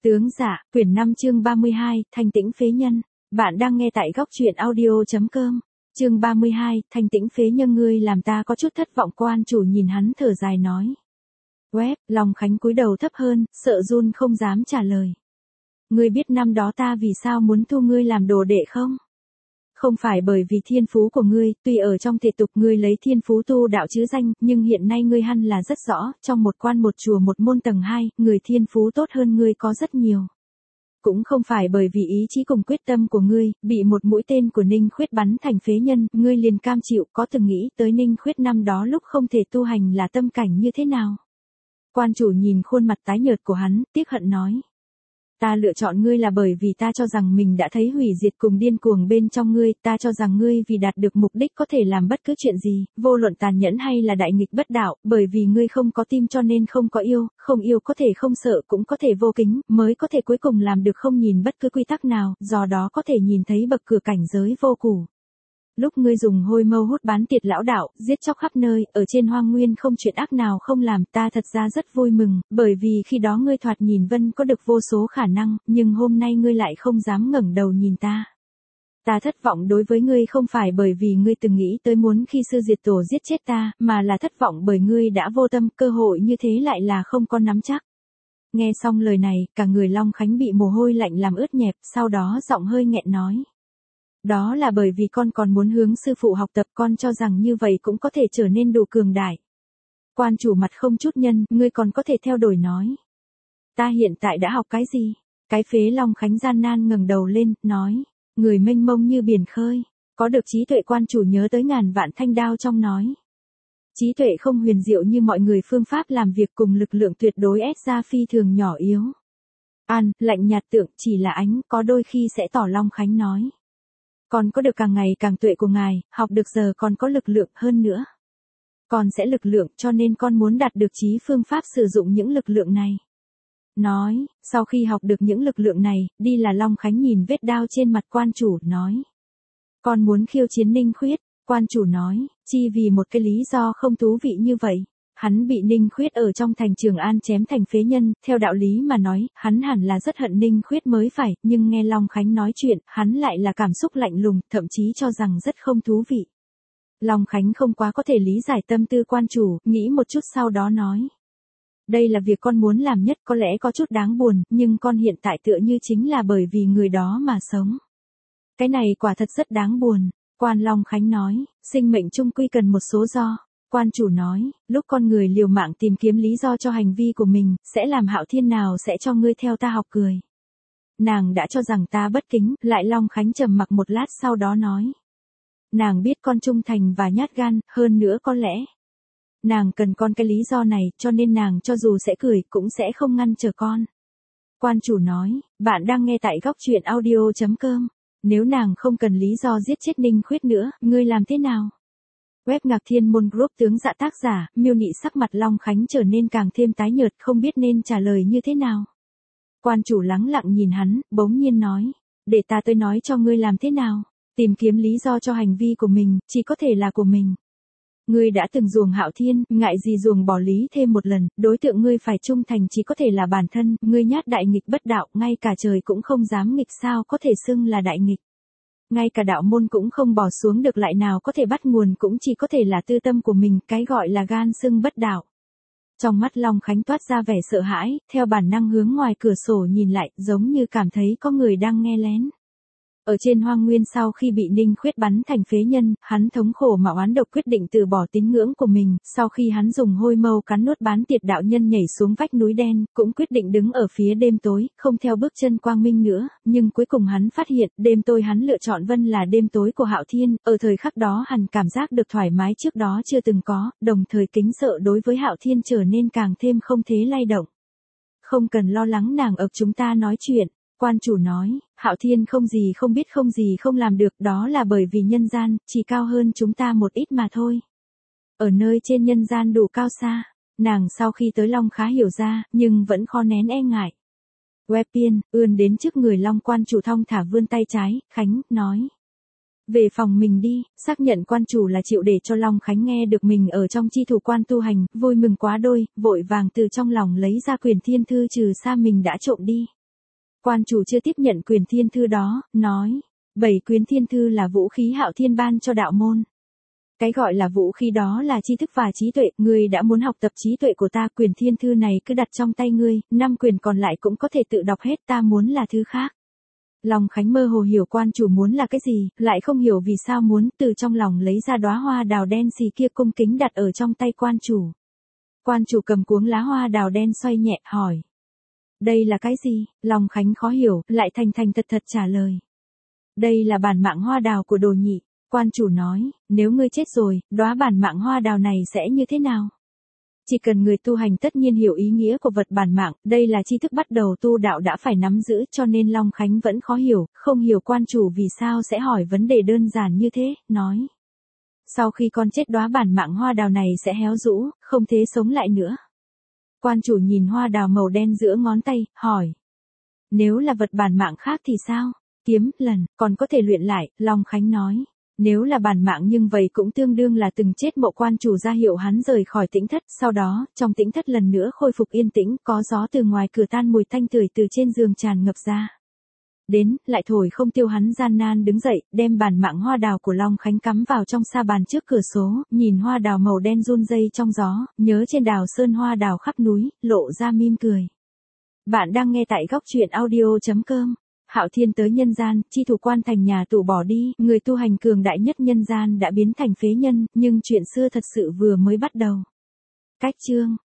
Tướng Dạ, quyển 5 chương 32, Thanh tĩnh phế nhân. Bạn đang nghe tại góc truyện audio.com. Chương 32, Thanh tĩnh phế nhân, ngươi làm ta có chút thất vọng. Quan chủ nhìn hắn thở dài nói. Long Khánh cúi đầu thấp hơn, sợ run không dám trả lời. Ngươi biết năm đó ta vì sao muốn thu ngươi làm đồ đệ không? Không phải bởi vì thiên phú của ngươi, tuy ở trong thể tục ngươi lấy thiên phú tu đạo chứ danh, nhưng hiện nay ngươi hẳn là rất rõ, trong một quan một chùa một môn tầng 2, người thiên phú tốt hơn ngươi có rất nhiều. Cũng không phải bởi vì ý chí cùng quyết tâm của ngươi, bị một mũi tên của Ninh Khuyết bắn thành phế nhân, ngươi liền cam chịu. Có từng nghĩ tới Ninh Khuyết năm đó lúc không thể tu hành là tâm cảnh như thế nào? Quan chủ nhìn khuôn mặt tái nhợt của hắn, tiếc hận nói. Ta lựa chọn ngươi là bởi vì ta cho rằng mình đã thấy hủy diệt cùng điên cuồng bên trong ngươi, ta cho rằng ngươi vì đạt được mục đích có thể làm bất cứ chuyện gì, vô luận tàn nhẫn hay là đại nghịch bất đạo, bởi vì ngươi không có tim cho nên không có yêu, không yêu có thể không sợ cũng có thể vô kính, mới có thể cuối cùng làm được không nhìn bất cứ quy tắc nào, do đó có thể nhìn thấy bậc cửa cảnh giới vô cùng. Lúc ngươi dùng hôi mâu hút bán tiệt lão đạo, giết chóc khắp nơi, ở trên hoang nguyên không chuyện ác nào không làm, ta thật ra rất vui mừng, bởi vì khi đó ngươi thoạt nhìn Vân có được vô số khả năng, nhưng hôm nay ngươi lại không dám ngẩng đầu nhìn ta. Ta thất vọng đối với ngươi không phải bởi vì ngươi từng nghĩ tới muốn khi sư diệt tổ giết chết ta, mà là thất vọng bởi ngươi đã vô tâm, cơ hội như thế lại là không có nắm chắc. Nghe xong lời này, cả người Long Khánh bị mồ hôi lạnh làm ướt nhẹp, sau đó giọng hơi nghẹn nói. Đó là bởi vì con còn muốn hướng sư phụ học tập, con cho rằng như vậy cũng có thể trở nên đủ cường đại. Quan chủ mặt không chút nhân, ngươi còn có thể theo đuổi nói. Ta hiện tại đã học cái gì? Cái phế Long Khánh gian nan ngẩng đầu lên, nói. Người mênh mông như biển khơi. Có được trí tuệ. Quan chủ nhớ tới ngàn vạn thanh đao trong nói. Trí tuệ không huyền diệu như mọi người, phương pháp làm việc cùng lực lượng tuyệt đối ép ra phi thường nhỏ yếu. Lạnh nhạt tượng chỉ là ánh, có đôi khi sẽ tỏ. Long Khánh nói. Con có được càng ngày càng tuệ của ngài, học được giờ còn có lực lượng hơn nữa. Con sẽ lực lượng cho nên con muốn đạt được trí phương pháp sử dụng những lực lượng này. Nói, sau khi học được những lực lượng này, đi là. Long Khánh nhìn vết đao trên mặt quan chủ, nói. Con muốn khiêu chiến Ninh Khuyết. Quan chủ nói, chi vì một cái lý do không thú vị như vậy. Hắn bị Ninh Khuyết ở trong thành Trường An chém thành phế nhân, theo đạo lý mà nói, hắn hẳn là rất hận Ninh Khuyết mới phải, nhưng nghe Long Khánh nói chuyện, hắn lại là cảm xúc lạnh lùng, thậm chí cho rằng rất không thú vị. Long Khánh không quá có thể lý giải tâm tư quan chủ, nghĩ một chút sau đó nói. Đây là việc con muốn làm nhất, có lẽ có chút đáng buồn, nhưng con hiện tại tựa như chính là bởi vì người đó mà sống. Cái này quả thật rất đáng buồn. Quan Long Khánh nói, sinh mệnh chung quy cần một số do. Quan chủ nói, lúc con người liều mạng tìm kiếm lý do cho hành vi của mình, sẽ làm Hạo Thiên nào sẽ cho ngươi theo ta học cười. Nàng đã cho rằng ta bất kính, lại. Long Khánh trầm mặc một lát sau đó nói. Nàng biết con trung thành và nhát gan, hơn nữa có lẽ. Nàng cần con cái lý do này, cho nên nàng cho dù sẽ cười, cũng sẽ không ngăn trở con. Quan chủ nói, bạn đang nghe tại góc truyện audio.com. Nếu nàng không cần lý do giết chết Ninh Khuyết nữa, ngươi làm thế nào? Web Ngạc Thiên Môn Group. Tướng Dạ tác giả, miêu nị. Sắc mặt Long Khánh trở nên càng thêm tái nhợt, không biết nên trả lời như thế nào. Quan chủ lắng lặng nhìn hắn, bỗng nhiên nói. Để ta tới nói cho ngươi làm thế nào. Tìm kiếm lý do cho hành vi của mình, chỉ có thể là của mình. Ngươi đã từng ruồng Hạo Thiên, ngại gì ruồng bỏ lý thêm một lần, đối tượng ngươi phải trung thành chỉ có thể là bản thân, ngươi nhát đại nghịch bất đạo, ngay cả trời cũng không dám nghịch, sao có thể xưng là đại nghịch. Ngay cả đạo môn cũng không bỏ xuống được, lại nào có thể bắt nguồn, cũng chỉ có thể là tư tâm của mình, cái gọi là gan xưng bất đạo. Trong mắt Long Khánh toát ra vẻ sợ hãi, theo bản năng hướng ngoài cửa sổ nhìn lại, giống như cảm thấy có người đang nghe lén. Ở trên hoang nguyên sau khi bị Ninh Khuyết bắn thành phế nhân, hắn thống khổ mà oán độc quyết định từ bỏ tín ngưỡng của mình, sau khi hắn dùng hôi mâu cắn nuốt bán tiệt đạo nhân nhảy xuống vách núi đen, cũng quyết định đứng ở phía đêm tối, không theo bước chân quang minh nữa, nhưng cuối cùng hắn phát hiện, đêm tối hắn lựa chọn Vân là đêm tối của Hạo Thiên, ở thời khắc đó hắn cảm giác được thoải mái trước đó chưa từng có, đồng thời kính sợ đối với Hạo Thiên trở nên càng thêm không thế lay động. Không cần lo lắng nàng ập chúng ta nói chuyện. Quan chủ nói, Hạo Thiên không gì không biết, không gì không làm được, đó là bởi vì nhân gian, chỉ cao hơn chúng ta một ít mà thôi. Ở nơi trên nhân gian đủ cao xa, nàng sau khi tới Long khá hiểu ra, nhưng vẫn khó nén e ngại. Webpiên, ươn đến trước người Long. Quan chủ thong thả vươn tay trái, Khánh, nói. Về phòng mình đi, xác nhận quan chủ là chịu để cho Long Khánh nghe được mình ở trong chi thủ quan tu hành, vui mừng quá đôi, vội vàng từ trong lòng lấy ra quyển thiên thư trừ xa mình đã trộm đi. Quan chủ chưa tiếp nhận quyền thiên thư đó, nói, 7 quyển thiên thư là vũ khí Hạo Thiên ban cho đạo môn. Cái gọi là vũ khí đó là tri thức và trí tuệ, ngươi đã muốn học tập trí tuệ của ta, quyền thiên thư này cứ đặt trong tay ngươi, 5 quyền còn lại cũng có thể tự đọc hết, ta muốn là thứ khác. Long Khánh mơ hồ hiểu quan chủ muốn là cái gì, lại không hiểu vì sao muốn, từ trong lòng lấy ra đóa hoa đào đen xì kia cung kính đặt ở trong tay quan chủ. Quan chủ cầm cuống lá hoa đào đen xoay nhẹ, hỏi. Đây là cái gì? Long Khánh khó hiểu, lại thành thành thật thật trả lời. Đây là bản mạng hoa đào của Đồ Nhị. Quan chủ nói, nếu ngươi chết rồi, đóa bản mạng hoa đào này sẽ như thế nào? Chỉ cần người tu hành tất nhiên hiểu ý nghĩa của vật bản mạng, đây là tri thức bắt đầu tu đạo đã phải nắm giữ, cho nên Long Khánh vẫn khó hiểu, không hiểu quan chủ vì sao sẽ hỏi vấn đề đơn giản như thế, nói. Sau khi con chết đóa bản mạng hoa đào này sẽ héo rũ, không thể sống lại nữa. Quan chủ nhìn hoa đào màu đen giữa ngón tay, hỏi. Nếu là vật bản mạng khác thì sao? Kiếm, lần, còn có thể luyện lại, Long Khánh nói. Nếu là bản mạng nhưng vậy cũng tương đương là từng chết. Mộ quan chủ ra hiệu hắn rời khỏi tĩnh thất, sau đó, trong tĩnh thất lần nữa khôi phục yên tĩnh, có gió từ ngoài cửa tan, mùi thanh tưởi từ trên giường tràn ngập ra. Đến, lại thổi không tiêu, hắn gian nan đứng dậy, đem bản mạng hoa đào của Long Khánh cắm vào trong sa bàn trước cửa sổ, nhìn hoa đào màu đen run rây trong gió, nhớ trên đào sơn hoa đào khắp núi, lộ ra mỉm cười. Bạn đang nghe tại góc truyện audio.com. Hạo Thiên tới nhân gian, chi thủ quan thành nhà tù bỏ đi, người tu hành cường đại nhất nhân gian đã biến thành phế nhân, nhưng chuyện xưa thật sự vừa mới bắt đầu. Cách chương